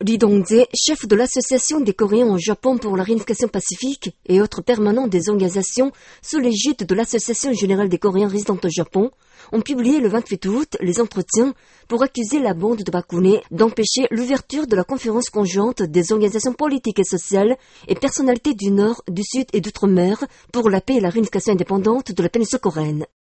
Lee Dong-jae, chef de l'association des Coréens au Japon pour la réunification pacifique et autres permanents des organisations sous l'égide de l'Association générale des Coréens résidant au Japon, ont publié le 28 août les entretiens pour accuser la bande de Park Geun-hye d'empêcher l'ouverture de la conférence conjointe des organisations politiques et sociales et personnalités du Nord, du Sud et d'Outre-mer pour la paix et la réunification indépendante de la péninsule coréenne.